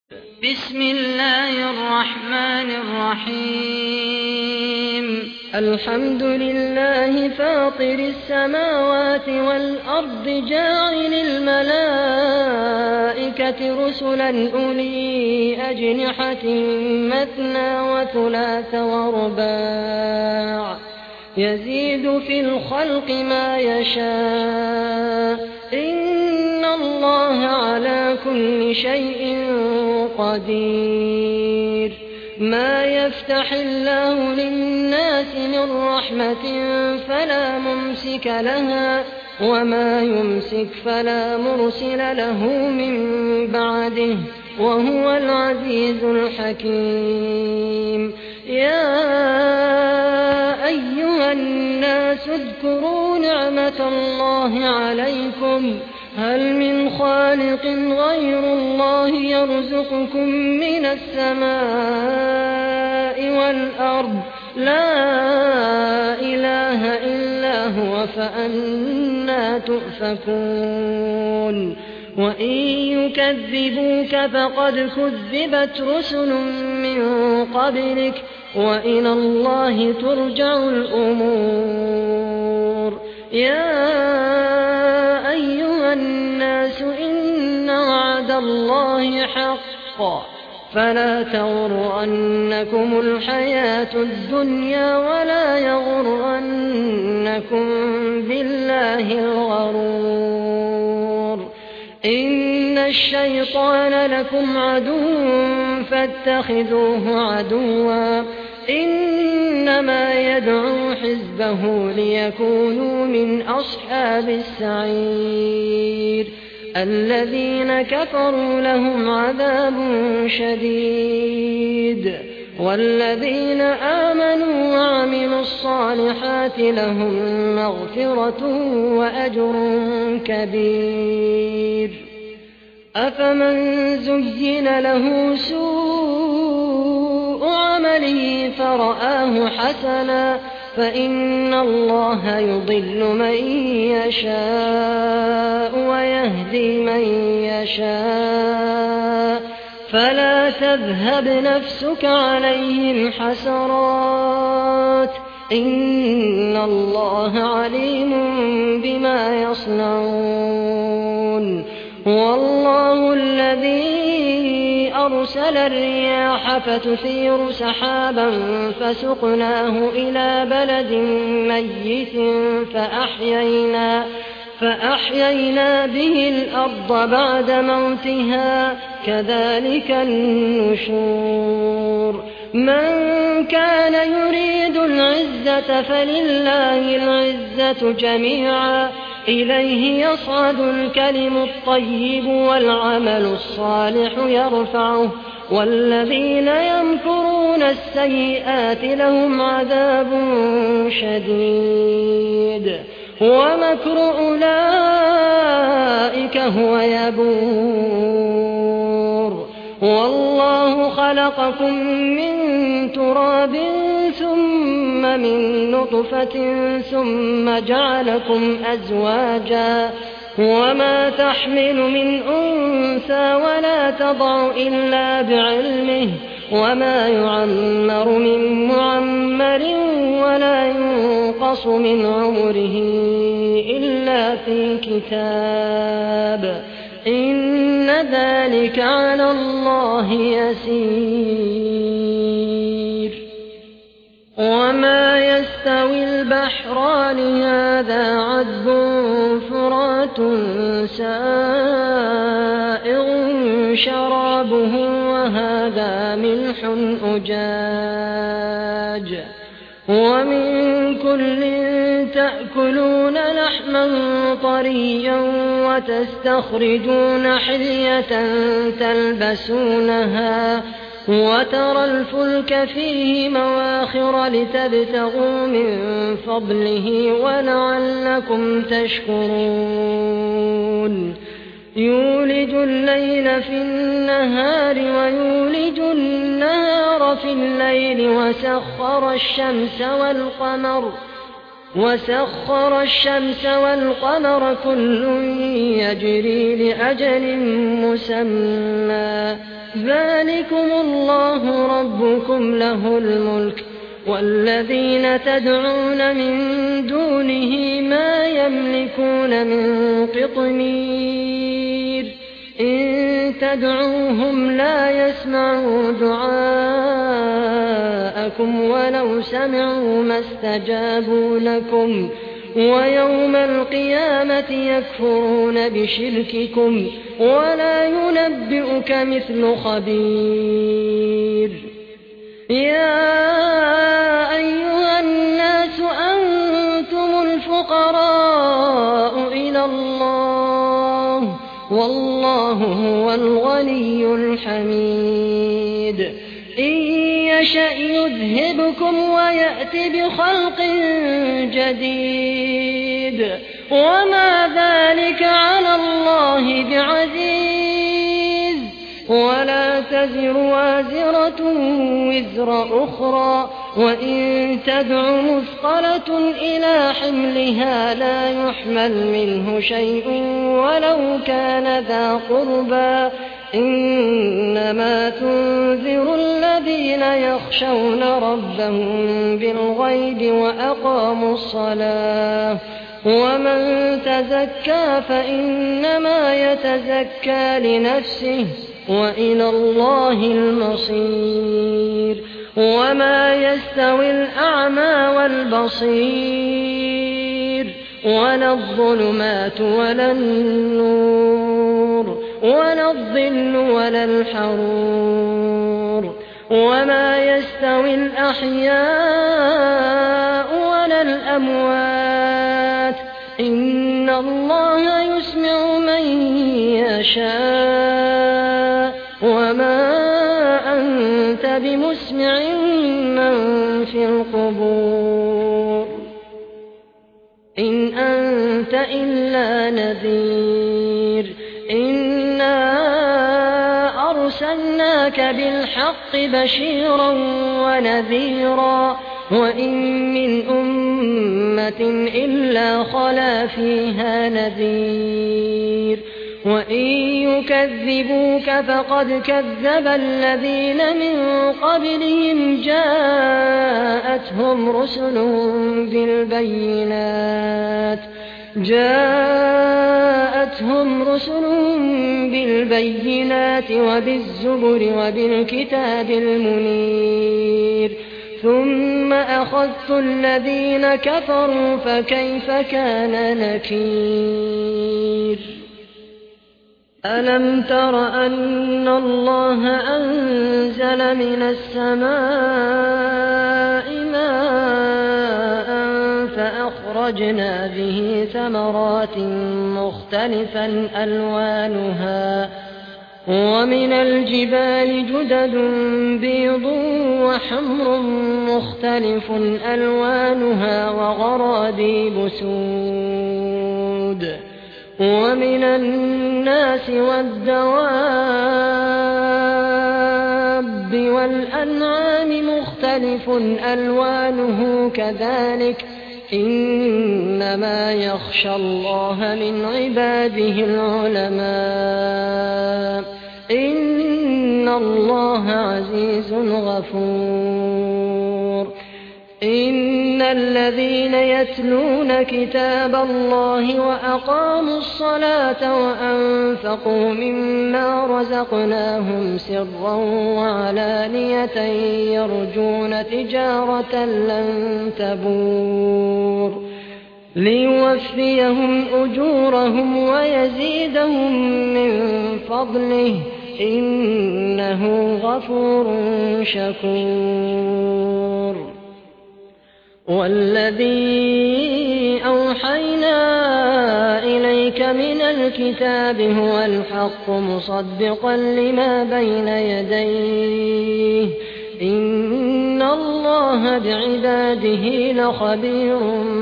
بسم الله الرحمن الرحيم الحمد لله فاطر السماوات والأرض جاعل الملائكة رسلا أولي أجنحة مثنى وثلاث ورباع يزيد في الخلق ما يشاء إن الله على كل شيء قدير. ما يفتح الله للناس من رحمة فلا ممسك لها وما يمسك فلا مرسل له من بعده وهو العزيز الحكيم. يا أيها الناس اذكروا نعمة الله عليكم هل من خالق غير الله يرزقكم من السماء والأرض لا إله إلا هو فأنى تؤفكون. وإن يكذبوك فقد كذبت رسل من قبلك وإلى الله ترجع الأمور. يا أيها الناس إن وعد الله حق فلا تغرنكم الحياة الدنيا ولا يغرنكم بالله الغرور. إن الشيطان لكم عدو فاتخذوه عدوا إنما يدعو حزبه ليكونوا من أصحاب السعير. الذين كفروا لهم عذاب شديد والذين آمنوا وعملوا الصالحات لهم مغفرة وأجر كبير. أفمن زين له سوء عمله فرآه حسنا فإن الله يضل من يشاء ويهدي من يشاء فلا تذهب نفسك عليهم حسرات إن الله عليم بما يصنعون. والله الذي أرسل الرياح فتثير سحابا فسقناه إلى بلد ميت فأحيينا به الأرض بعد موتها كذلك النشور. من كان يريد العزة فلله العزة جميعا إليه يصعد الكلم الطيب والعمل الصالح يرفعه والذين يمكرون السيئات لهم عذاب شديد ومكر أولئك هو يبور. والله خلقكم من تراب ثم من نطفة ثم جعلكم أزواجا وما تحمل من أنثى ولا تضع إلا بعلمه وما يعمر من معمر ولا ينقص من عمره إلا في كتاب إن ذلك على الله يسير. وما يستوي البحران هذا عذب فرات سائغ شرابه وهذا ملح أجاج ومن كل تأكلون لحما طريا وتستخرجون حلية تلبسونها وترى الفلك فيه مواخر لتبتغوا من فضله ولعلكم تشكرون. يولج الليل في النهار ويولج النهار في الليل وسخر الشمس والقمر كل يجري لأجل مسمى ذلكم الله ربكم له الملك والذين تدعون من دونه ما يملكون من قطمير إن تدعوهم لا يسمعوا دعاءكم ولو سمعوا ما استجابوا لكم ويوم القيامة يكفرون بشرككم ولا ينبئك مثل خبير يا أيها الناس أنتم الفقراء إلى الله والله هو الغني الحميد إن يشأ يذهبكم ويأت بخلق جديد وما ذلك على الله بعزيز ولا تزر وازرة وزر أخرى وإن تدع مثقلة إلى حملها لا يحمل منه شيء ولو كان ذا قربى إنما تنذر الذين يخشون ربهم بالغيب وأقاموا الصلاة ومن تزكى فإنما يتزكى لنفسه وإلى الله المصير وما يستوي الأعمى والبصير ولا الظلمات ولا النور ولا الظل ولا الحرور وما يستوي الأحياء ولا الأموات إن الله يسمع من يشاء وما أنت بمسمع من في القبور إن أنت إلا نذير إنا أرسلناك بالحق بشيرا ونذيرا وإن من أمة إلا خلا فيها نذير وإن يكذبوك فقد كذب الذين من قبلهم جاءتهم رسلهم بالبينات وبالزبر وبالكتاب المنير ثم أخذت الذين كفروا فكيف كان نكير ألم تر أن الله أنزل من السماء ماء فأخرجنا به ثمرات مختلفا ألوانها ومن الجبال جدد بيض وحمر مختلف ألوانها وغرابيب سود ومن الناس والدواب والأنعام مختلف ألوانه كذلك إنما يخشى الله من عباده العلماء إن الله عزيز غفور إن الذين يتلون كتاب الله وأقاموا الصلاة وأنفقوا مما رزقناهم سرا وعلانية يرجون تجارة لن تبور ليوفيهم أجورهم ويزيدهم من فضله إنه غفور شكور والذي أوحينا إليك من الكتاب هو الحق مصدقا لما بين يديه إن الله بعباده لخبير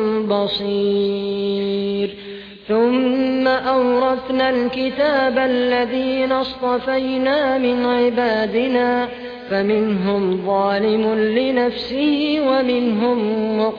بصير ثم أورثنا الكتاب الذين اصطفينا من عبادنا فمنهم ظالم لنفسه ومنهم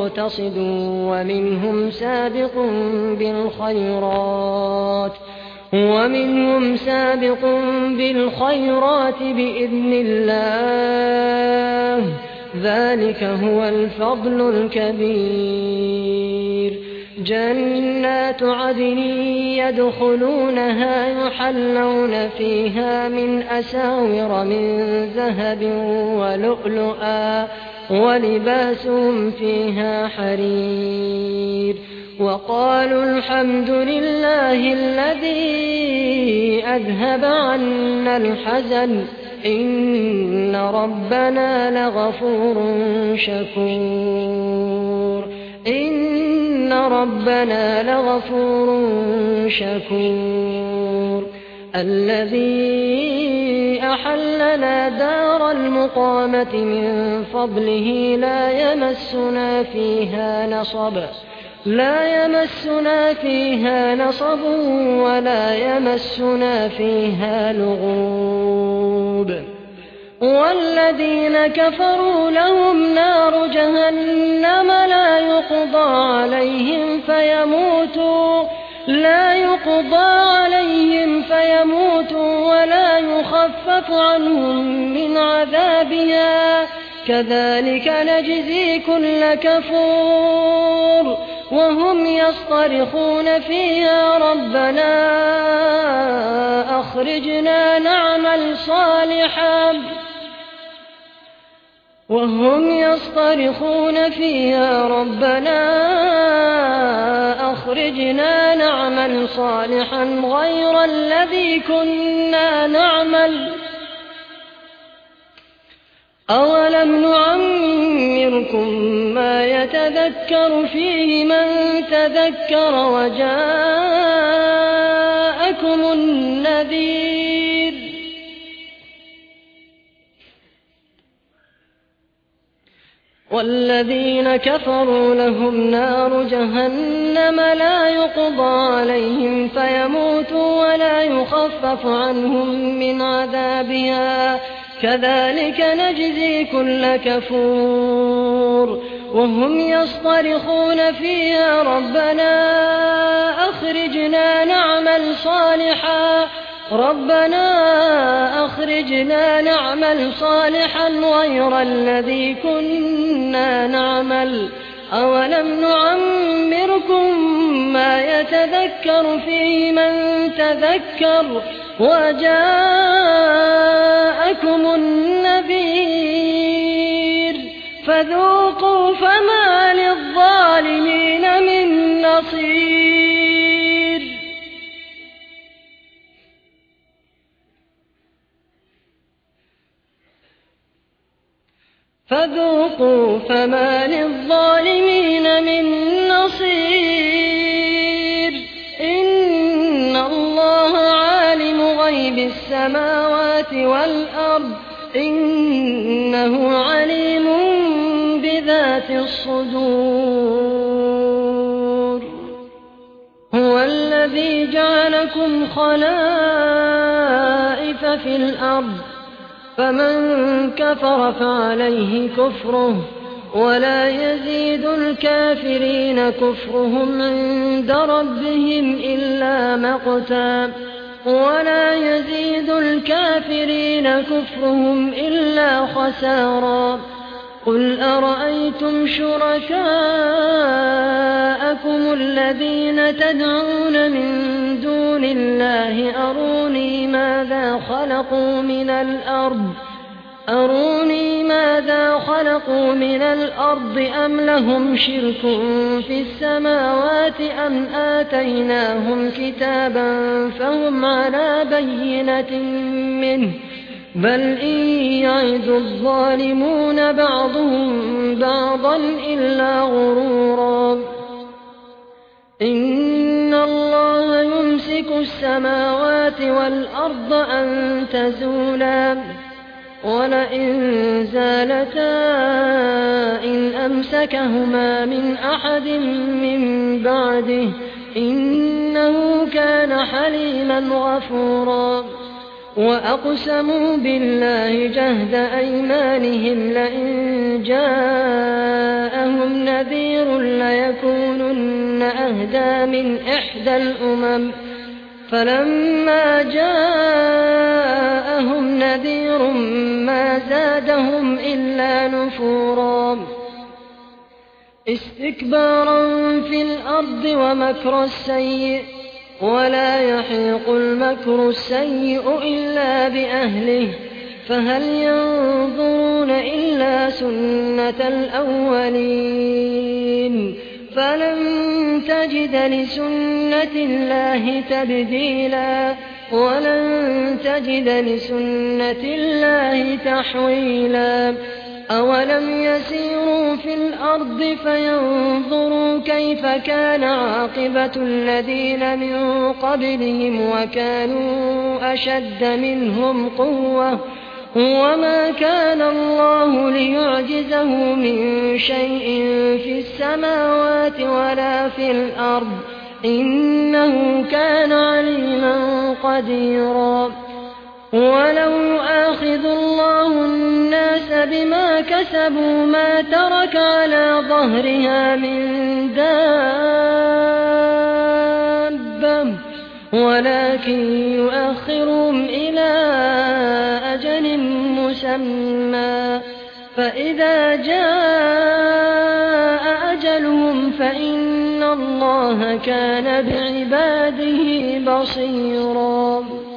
مقتصد ومنهم سابق بالخيرات ومنهم سابق بالخيرات بإذن الله ذلك هو الفضل الكبير جنات عدن يدخلونها يحلون فيها من أساور من ذهب ولؤلؤا ولباسهم فيها حرير وقالوا الحمد لله الذي أذهب عنا الحزن إن ربنا لغفور شكور إن ربنا لغفور شكور الذي أحلنا دار المقامة من فضله لا يمسنا فيها نصب ولا يمسنا فيها لغوب والذين كفروا لهم نار جهنم لا يقضى عليهم فيموتوا ولا يخفف عنهم من عذابها كذلك نجزي كل كفور وهم يصطرخون فيها ربنا أخرجنا نعمل صالحا غير الذي كنا نعمل أولم نعمركم ما يتذكر فيه من تذكر وجاءكم النذير والذين كفروا لهم نار جهنم لا يقضى عليهم فيموتوا ولا يخفف عنهم من عذابها كذلك نجزي كل كفور وهم يصطرخون فيها ربنا أخرجنا نعمل صالحا غير الذي كنا نعمل أولم نعمركم ما يتذكر فيه من تذكر وجاءكم النذير فذوقوا فما للظالمين من نصير إن الله عالم غيب السماوات والأرض إنه عليم بذات الصدور هو الذي جعلكم خلائف في الأرض فمن كفر فعليه كفره ولا يزيد الكافرين كفرهم عند ربهم إلا مقتا خسارا قل أرأيتم شركاءكم الذين تدعون من دون الله أروني ماذا خلقوا من الأرض أم لهم شرك في السماوات أم آتيناهم كتابا فهم على بينة منه بل إن يعد الظالمون بعضهم بعضا إلا غرورا إن الله يمسك السماوات والأرض أن تزولا ولئن زالتا إن أمسكهما من أحد من بعده إنه كان حليما غفورا وأقسموا بالله جهد أيمانهم لئن جاءهم نذير ليكونن أهدى من إحدى الأمم فلما جاءهم نذير ما زادهم إلا نفورا استكبارا في الأرض ومكر السيء ولا يحيق المكر السيء إلا بأهله فهل ينظرون إلا سنة الأولين فلن تجد لسنة الله تبديلا ولن تجد لسنة الله تحويلا أولم يسيروا في الأرض فينظروا كيف كان عاقبة الذين من قبلهم وكانوا أشد منهم قوة وما كان الله ليعجزه من شيء في السماوات ولا في الأرض إنه كان عليما قديرا ولو يؤاخذ الله الناس بما كسبوا ما ترك على ظهرها من دابة ولكن يؤخرهم إلى أجل مسمى فإذا جاء أجلهم فإن الله كان بعباده بصيرا